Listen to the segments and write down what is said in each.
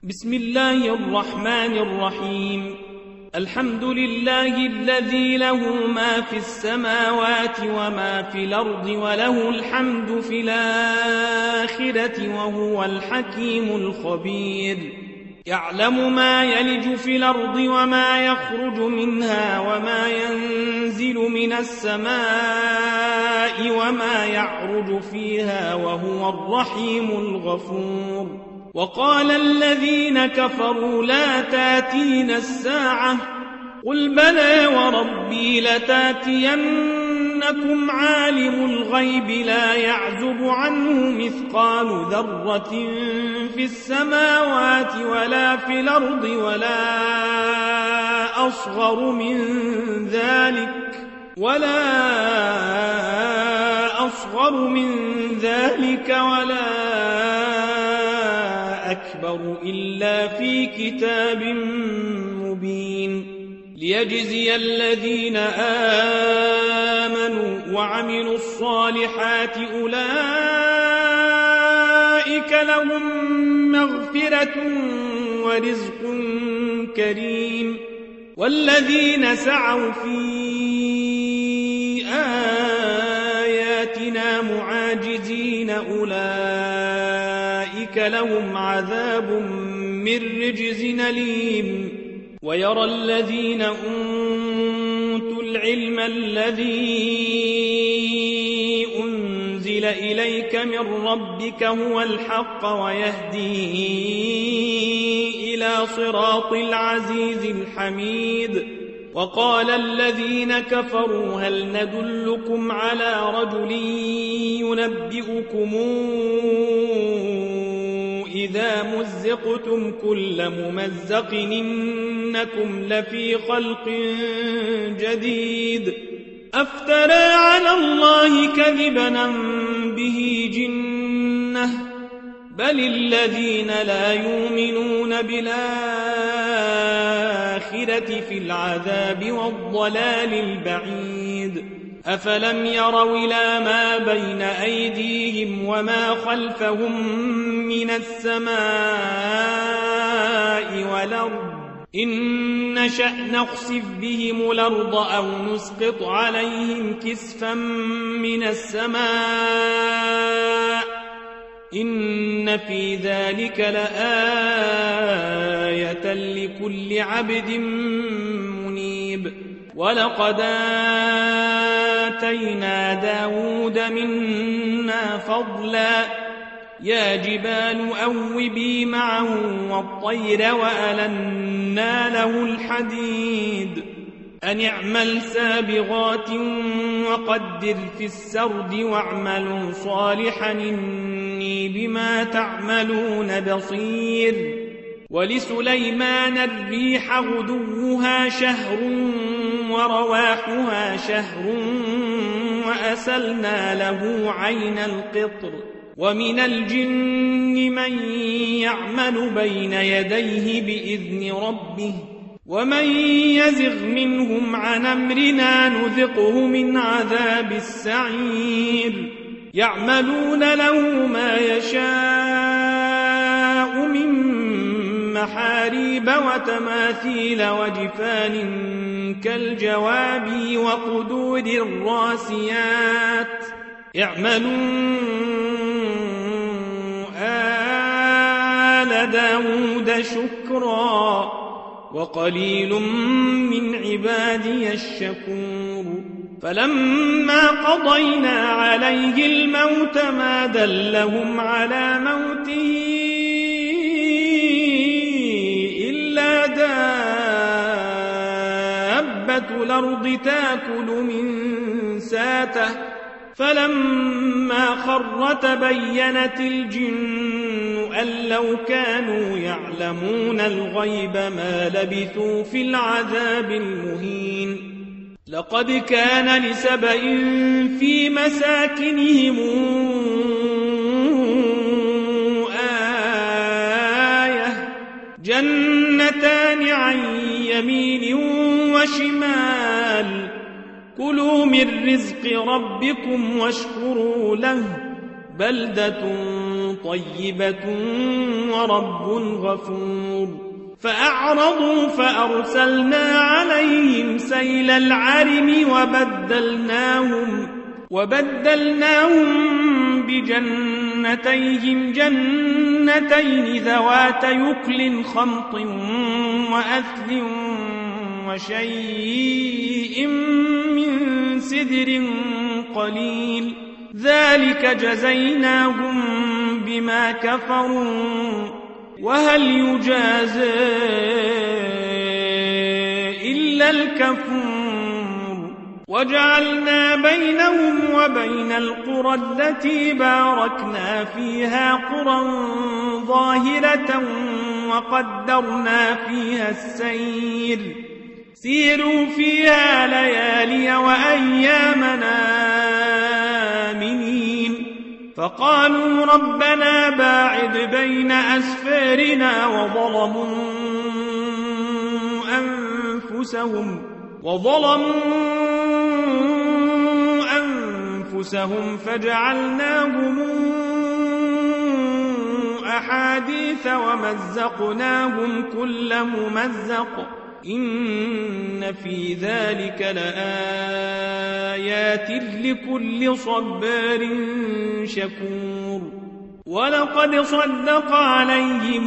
بسم الله الرحمن الرحيم. الحمد لله الذي له ما في السماوات وما في الأرض وله الحمد في الآخرة وهو الحكيم الخبير. يعلم ما يلج في الأرض وما يخرج منها وما ينزل من السماء وما يعرج فيها وهو الرحيم الغفور. وقال الذين كفروا لا تاتينا الساعة قل بلى وربي لتاتينكم عالم الغيب لا يعزب عنه مثقال ذرة في السماوات ولا في الأرض ولا أصغر من ذلك ولا أكبر إلا في كتاب مبين. ليجزي الذين آمنوا وعملوا الصالحات أولئك لهم مغفرة ورزق كريم. والذين سعوا في آياتنا معاجزين أولئك لهم عذاب من رجز أليم. ويرى الذين أوتوا العلم الذي أنزل إليك من ربك هو الحق ويهدي إلى صراط العزيز الحميد. وقال الذين كفروا هل ندلكم على رجل ينبئكم إذا مزقتم كل ممزق إنكم لفي خلق جديد أفترى على الله كذبا به جنة بل الذين لا يؤمنون بالآخرة في العذاب والضلال البعيد. أفلم يروا إلى ما بين أيديهم وما خلفهم من السماء والأرض إن نشأ نخسف بهم الأرض أو نسقط عليهم كسفا من السماء إن في ذلك لآية لكل عبد منيب. ولقد آتينا داود منا فضلا يا جبال أوبي معه والطير وألنا له الحديد أن اعمل سابغات وقدر في السرد واعملوا صالحا إني بما تعملون بصير. ولسليمان الريح غدوها شهر ورواحها شهر وأسلنا له عين القطر. ومن الجن من يعمل بين يديه بإذن ربه ومن يزغ منهم عن أمرنا نذقه من عذاب السعير. يعملون له ما يشاء من محاريب وتماثيل وجفان كالجواب وقدور الراسيات. اعملوا آل داود شكرا وقليل من عبادي الشكور. فلما قضينا عليه الموت ما دلهم على موته إلا دابة الأرض تأكل من ساته فلما خر تبينت الجن أن لو كانوا يعلمون الغيب ما لبثوا في العذاب المهين. لقد كان لسبإ في مساكنهم آية جنتان عن يمين وشمال كلوا من رزق ربكم واشكروا له بلدة طيبة ورب غفور. فأعرضوا فأرسلنا عليهم سيل العرم وبدلناهم بجنتيهم جنتين ذوات يكل خمط وأثل وشيء من سدر قليل ذلك جزيناهم بما كفروا وهل يجازى إلا الكفور. وجعلنا بينهم وبين القرى التي باركنا فيها قرى ظاهرة وقدرنا فيها السير سيروا فيها ليالي وأيامنا آمنين. فقالوا ربنا باعد بين أسفارنا وظلموا أنفسهم فجعلناهم أحاديث ومزقناهم كل ممزق إن في ذلك لآيات لكل صبار شكور. ولقد صدق عليهم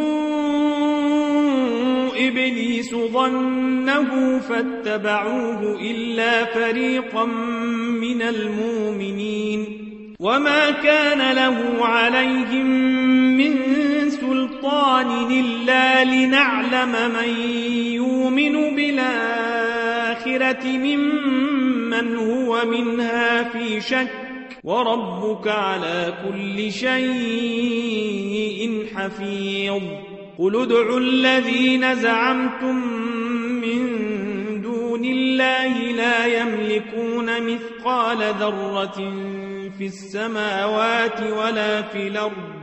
إبليس ظنه فاتبعوه إلا فريقا من المؤمنين وما كان له عليهم من سلطان إلا لنعلم من يؤمن بالآخرة ممن هو منها في شك وربك على كل شيء حفيظ. قل ادعوا الذين زعمتم من دون الله لا يملكون مثقال ذرة في السماوات ولا في الأرض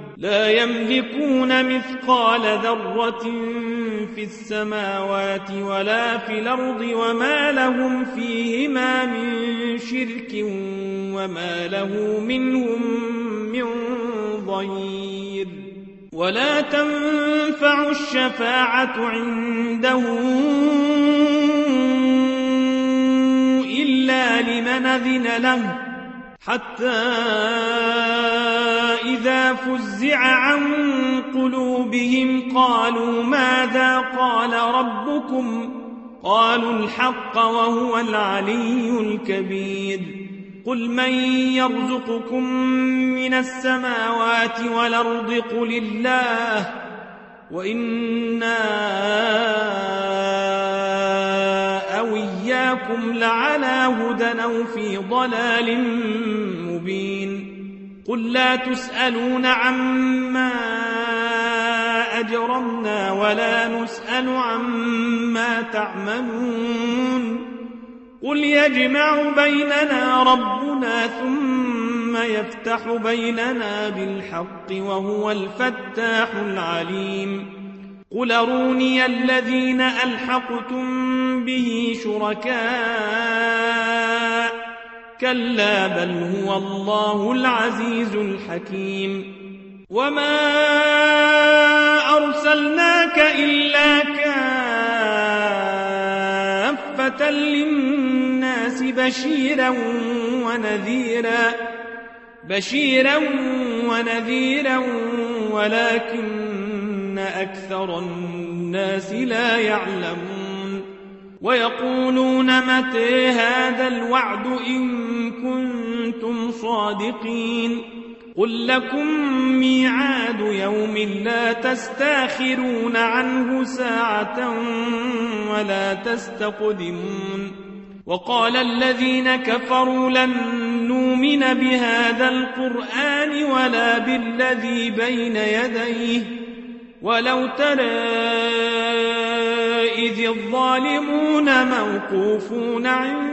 وما لهم فيهما من شرك وما له منهم من ظهير. ولا تنفع الشفاعة عنده إلا لمن أذن له حتى إذا فزع عن قلوبهم قالوا ماذا قال ربكم قالوا الحق وهو العلي الكبير. قل من يرزقكم من السماوات والأرض قل الله وإنا أو إياكم لعلى هدى أو في ضلال مبين. قل لا تسألون عما أجرمنا ولا نسأل عما تعملون. قل يجمع بيننا ربنا ثم يفتح بيننا بالحق وهو الفتاح العليم. قل أروني الذين ألحقتم به شركاء كلا بل هو الله العزيز الحكيم. وما أرسلناك إلا كافة للناس بشيرا ونذيرا ولكن أكثر الناس لا يعلمون. ويقولون متى هذا الوعد إن كنتم صادقين. قل لكم ميعاد يوم لا تستاخرون عنه ساعة ولا تستقدمون. وقال الذين كفروا لن نؤمن بهذا القرآن ولا بالذي بين يديه ولو ترى إذ الظالمون موقوفون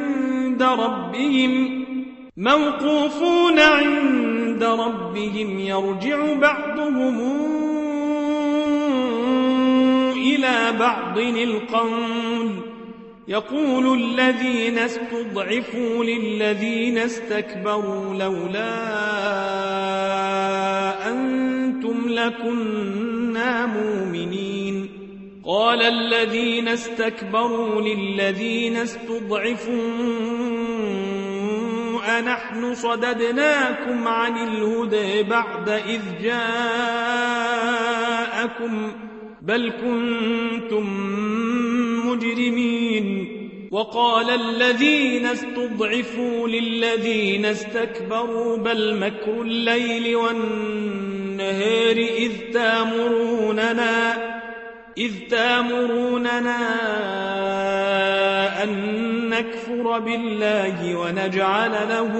عند ربهم يرجع بعضهم إلى بعض القول يقول الذين استضعفوا للذين استكبروا لولا أن كنتم لكنا مؤمنين. قال الذين استكبروا للذين استضعفوا أنحن صددناكم عن الهدى بعد إذ جاءكم بل كنتم مجرمين. وقال الذين استضعفوا للذين استكبروا بل مكر الليل والنهار إذ تامروننا أن نكفر بالله ونجعل له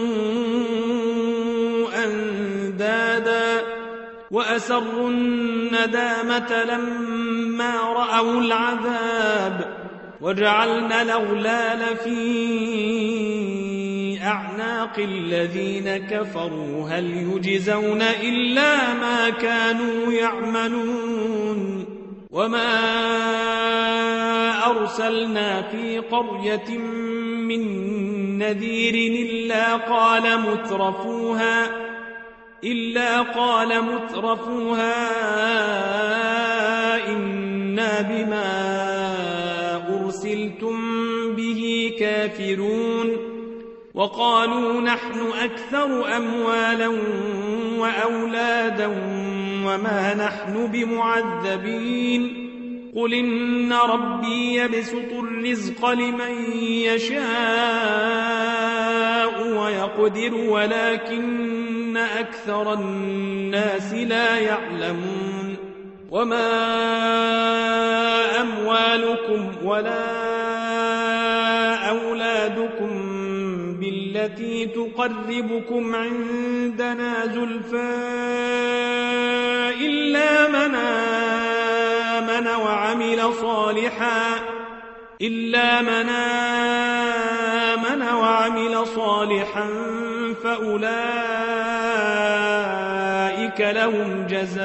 أندادا وأسروا الندامة لما رأوا العذاب وجعلنا الأغلال في أعناق الذين كفروا هل يجزون إلا ما كانوا يعملون. وما أرسلنا في قرية من نذير إلا قال مترفوها إنا بما أرسلتم به كافرون. وقالوا نحن أكثر أموالا وأولادا وما نحن بمعذبين. قل إن ربي يبسط الرزق لمن يشاء ويقدر ولكن أكثر الناس لا يعلمون. وما أموالكم ولا أولادكم بالتي تقربكم عندنا زلفى إلا من آمن وعمل صالحا فأولئك لهم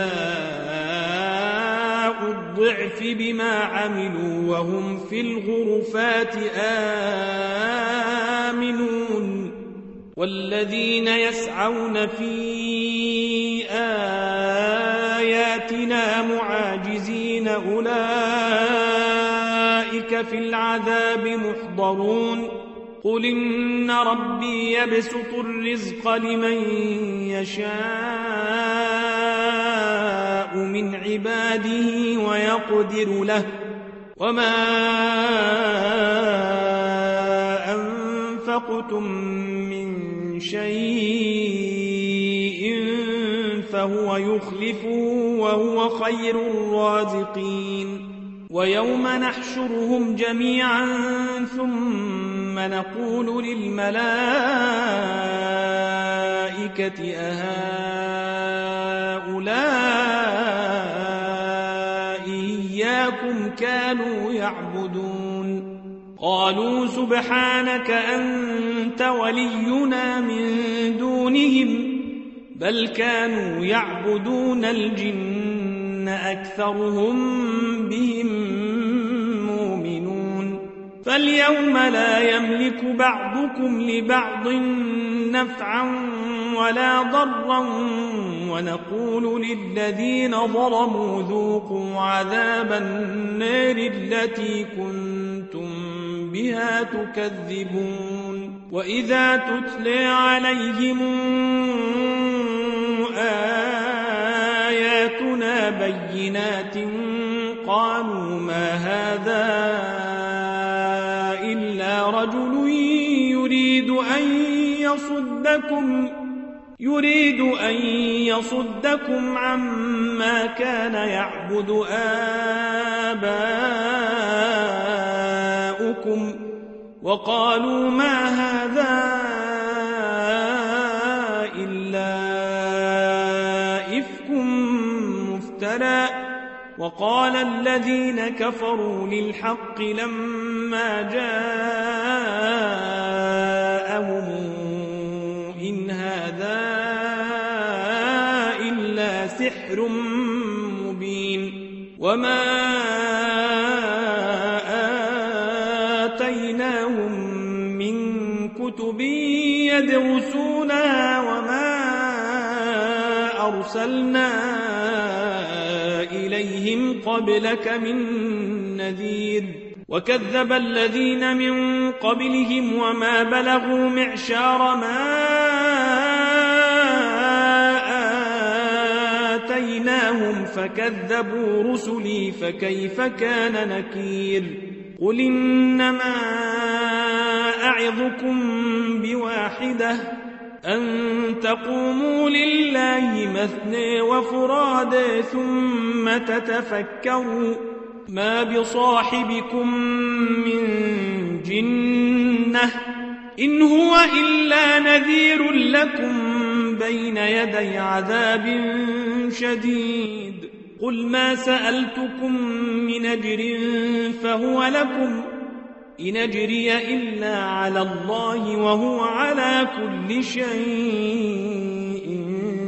جزاء الضعف بما عملوا وهم في الغرفات آمنون. والذين يسعون في آياتنا معاجزين أولئك في العذاب محضرون. قل إن ربي يبسط الرزق لمن يشاء من عباده ويقدر له وما أنفقتم من شيء فهو يخلفه وهو خير الرازقين. ويوم نحشرهم جميعا ثم نقول للملائكة أهؤلاء إياكم كانوا يعبدون؟ قالوا سبحانك أنت ولينا من دونهم بل كانوا يعبدون الجن أكثرهم بهم مؤمنون. فاليوم لا يملك بعضكم لبعض نفعا ولا ضرا ونقول للذين ظلموا ذوقوا عذاب النار التي كنتم بها تكذبون. وإذا تتلى عليهم آياتنا بينات قالوا ما هذا إلا رجل يريد أن يصدكم عما كان يعبد آباؤكم وقالوا ما هذا إلا إفك مفترى. وقال الذين كفروا للحق لما جاءهم إن هذا إلا سحر مبين. وما آتيناهم من كتب يدرسونها وما أرسلنا إليهم قبلك من نذير وكذب الذين من قبلهم وما بلغوا معشار ما آتيناهم فكذبوا رسلي فكيف كان نكير قل إنما أعظكم بواحدة أن تقوموا لله مثنى وفرادى ثم تتفكروا ما بصاحبكم من جنة إن هو إلا نذير لكم بين يدي عذاب شديد قل ما سألتكم من أجر فهو لكم إن أجري إلا على الله وهو على كل شيء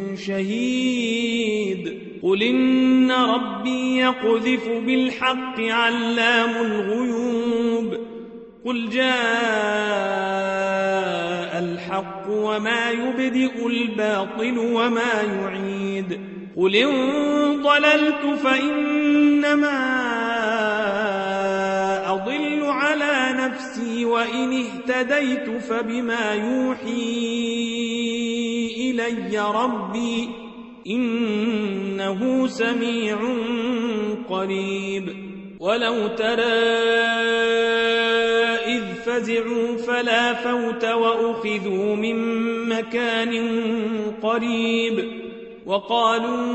شهيد قل إن ربي يقذف بالحق علام الغيوب قل جاء الحق وما يبدئ الباطل وما يعيد قل إن ضللت فإنما أضل على نفسي وإن اهتديت فبما يوحي إلي ربي إنه سميع قريب ولو ترى إذ فزعوا فلا فوت وأخذوا من مكان قريب وقالوا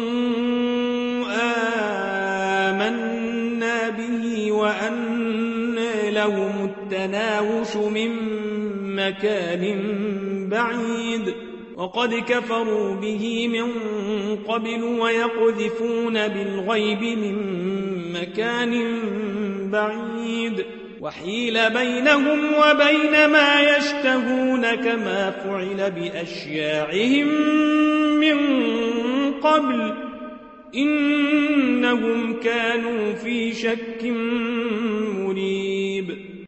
آمنا به وأنى لهم التناوش من مكان بعيد وقد كفروا به من قبل ويقذفون بالغيب من مكان بعيد وحيل بينهم وبين ما يشتهون كما فعل بأشياعهم من قبل إنهم كانوا في شك